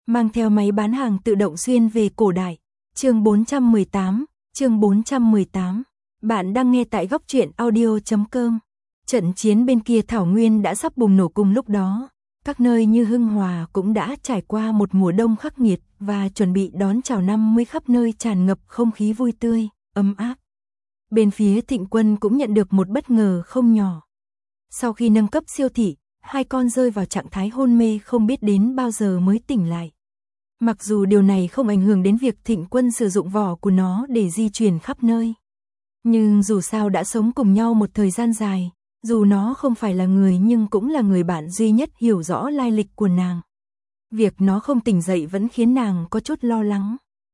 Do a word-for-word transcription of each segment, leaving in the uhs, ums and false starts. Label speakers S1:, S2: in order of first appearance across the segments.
S1: mang theo máy bán hàng tự động xuyên về cổ đại. Chương bốn trăm mười tám, chương bốn trăm mười tám. Bạn đang nghe tại góc truyện audio chấm com. Trận chiến bên kia thảo nguyên đã sắp bùng nổ cùng lúc đó. Các nơi như Hưng Hòa cũng đã trải qua một mùa đông khắc nghiệt và chuẩn bị đón chào năm mới, khắp nơi tràn ngập không khí vui tươi, ấm áp. Bên phía Thịnh Quân cũng nhận được một bất ngờ không nhỏ. Sau khi nâng cấp siêu thị, hai con rơi vào trạng thái hôn mê không biết đến bao giờ mới tỉnh lại. Mặc dù điều này không ảnh hưởng đến việc Thịnh Quân sử dụng vỏ của nó để di chuyển khắp nơi. Nhưng dù sao đã sống cùng nhau một thời gian dài, dù nó không phải là người nhưng cũng là người bạn duy nhất hiểu rõ lai lịch của nàng. Việc nó không tỉnh dậy vẫn khiến nàng có chút lo lắng.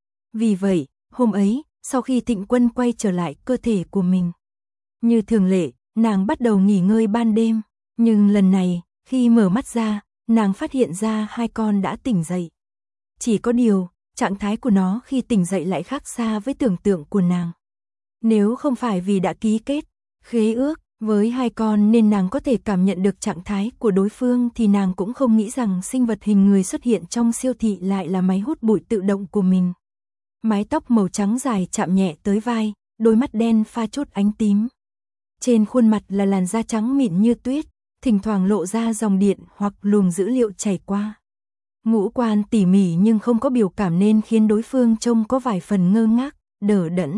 S1: Vì vậy, hôm ấy, sau khi Thịnh Quân quay trở lại cơ thể của mình, như thường lệ, nàng bắt đầu nghỉ ngơi ban đêm. Nhưng lần này, khi mở mắt ra, nàng phát hiện ra hai con đã tỉnh dậy. Chỉ có điều, trạng thái của nó khi tỉnh dậy lại khác xa với tưởng tượng của nàng. Nếu không phải vì đã ký kết khế ước với hai con nên nàng có thể cảm nhận được trạng thái của đối phương, thì nàng cũng không nghĩ rằng sinh vật hình người xuất hiện trong siêu thị lại là máy hút bụi tự động của mình. Mái tóc màu trắng dài chạm nhẹ tới vai, đôi mắt đen pha chút ánh tím. Trên khuôn mặt là làn da trắng mịn như tuyết, thỉnh thoảng lộ ra dòng điện hoặc luồng dữ liệu chảy qua. Ngũ quan tỉ mỉ nhưng không có biểu cảm nên khiến đối phương trông có vài phần ngơ ngác, đờ đẫn.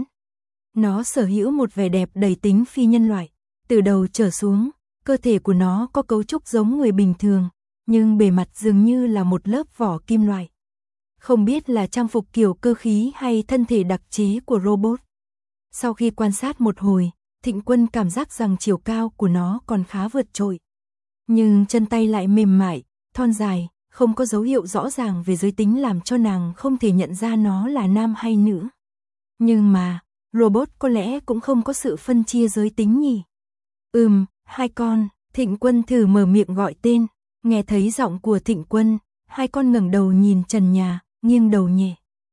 S1: Nó sở hữu một vẻ đẹp đầy tính phi nhân loại. Từ đầu trở xuống, cơ thể của nó có cấu trúc giống người bình thường, nhưng bề mặt dường như là một lớp vỏ kim loại. Không biết là trang phục kiểu cơ khí hay thân thể đặc chế của robot. Sau khi quan sát một hồi, Thịnh Quân cảm giác rằng chiều cao của nó còn khá vượt trội. Nhưng chân tay lại mềm mại, thon dài, không có dấu hiệu rõ ràng về giới tính làm cho nàng không thể nhận ra nó là nam hay nữ. Nhưng mà, robot có lẽ cũng không có sự phân chia giới tính nhỉ? Ừm, hai con. Thịnh Quân thử mở miệng gọi tên. Nghe thấy giọng của Thịnh Quân, hai con ngẩng đầu nhìn trần nhà, nghiêng đầu nhẹ.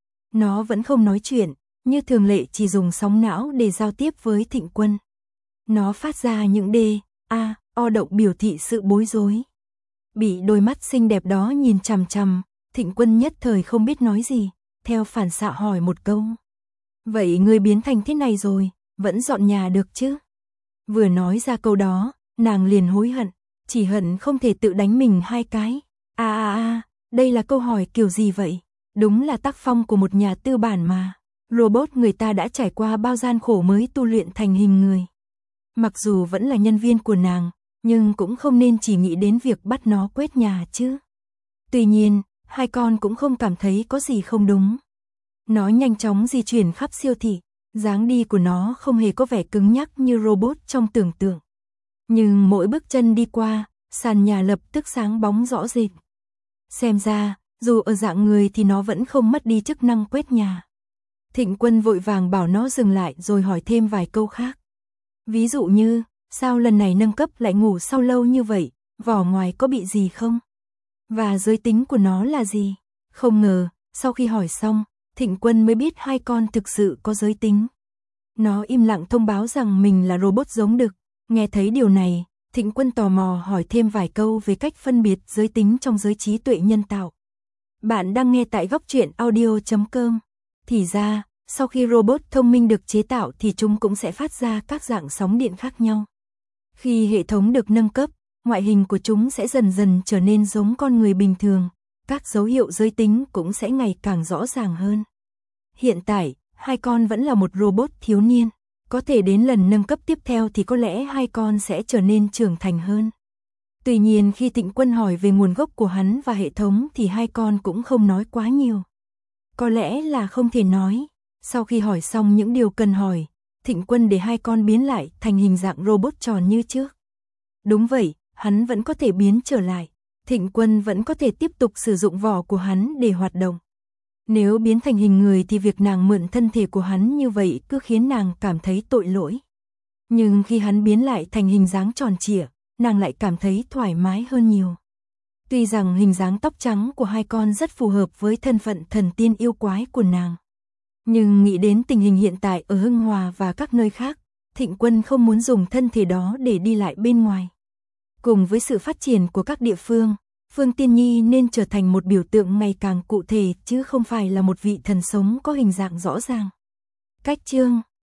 S1: Nó vẫn không nói chuyện, như thường lệ chỉ dùng sóng não để giao tiếp với Thịnh Quân. Nó phát ra những đê, a, o động biểu thị sự bối rối. Bị đôi mắt xinh đẹp đó nhìn chằm chằm, Thịnh Quân nhất thời không biết nói gì, theo phản xạ hỏi một câu. Vậy ngươi biến thành thế này rồi, vẫn dọn nhà được chứ? Vừa nói ra câu đó, nàng liền hối hận, chỉ hận không thể tự đánh mình hai cái. À à à, đây là câu hỏi kiểu gì vậy? Đúng là tác phong của một nhà tư bản mà. Robot người ta đã trải qua bao gian khổ mới tu luyện thành hình người. Mặc dù vẫn là nhân viên của nàng, nhưng cũng không nên chỉ nghĩ đến việc bắt nó quét nhà chứ. Tuy nhiên, hai con cũng không cảm thấy có gì không đúng. Nó nhanh chóng di chuyển khắp siêu thị, dáng đi của nó không hề có vẻ cứng nhắc như robot trong tưởng tượng. Nhưng mỗi bước chân đi qua, sàn nhà lập tức sáng bóng rõ rệt. Xem ra, dù ở dạng người thì nó vẫn không mất đi chức năng quét nhà. Thịnh Quân vội vàng bảo nó dừng lại rồi hỏi thêm vài câu khác. Ví dụ như, sao lần này nâng cấp lại ngủ sau lâu như vậy, vỏ ngoài có bị gì không? Và giới tính của nó là gì? Không ngờ, sau khi hỏi xong, Thịnh Quân mới biết hai con thực sự có giới tính. Nó im lặng thông báo rằng mình là robot giống đực. Nghe thấy điều này, Thịnh Quân tò mò hỏi thêm vài câu về cách phân biệt giới tính trong giới trí tuệ nhân tạo. Bạn đang nghe tại góc truyện audio chấm com. Thì ra, sau khi robot thông minh được chế tạo thì chúng cũng sẽ phát ra các dạng sóng điện khác nhau. Khi hệ thống được nâng cấp, ngoại hình của chúng sẽ dần dần trở nên giống con người bình thường. Các dấu hiệu giới tính cũng sẽ ngày càng rõ ràng hơn. Hiện tại, hai con vẫn là một robot thiếu niên. Có thể đến lần nâng cấp tiếp theo thì có lẽ hai con sẽ trở nên trưởng thành hơn. Tuy nhiên khi Thịnh Quân hỏi về nguồn gốc của hắn và hệ thống thì hai con cũng không nói quá nhiều. Có lẽ là không thể nói. Sau khi hỏi xong những điều cần hỏi, Thịnh Quân để hai con biến lại thành hình dạng robot tròn như trước. Đúng vậy, hắn vẫn có thể biến trở lại. Thịnh Quân vẫn có thể tiếp tục sử dụng vỏ của hắn để hoạt động. Nếu biến thành hình người thì việc nàng mượn thân thể của hắn như vậy cứ khiến nàng cảm thấy tội lỗi. Nhưng khi hắn biến lại thành hình dáng tròn trịa, nàng lại cảm thấy thoải mái hơn nhiều. Tuy rằng hình dáng tóc trắng của hai con rất phù hợp với thân phận thần tiên yêu quái của nàng. Nhưng nghĩ đến tình hình hiện tại ở Hưng Hòa và các nơi khác, Thịnh Quân không muốn dùng thân thể đó để đi lại bên ngoài. Cùng với sự phát triển của các địa phương, Phương Tiên Nhi nên trở thành một biểu tượng ngày càng cụ thể chứ không phải là một vị thần sống có hình dạng rõ ràng. Cách chương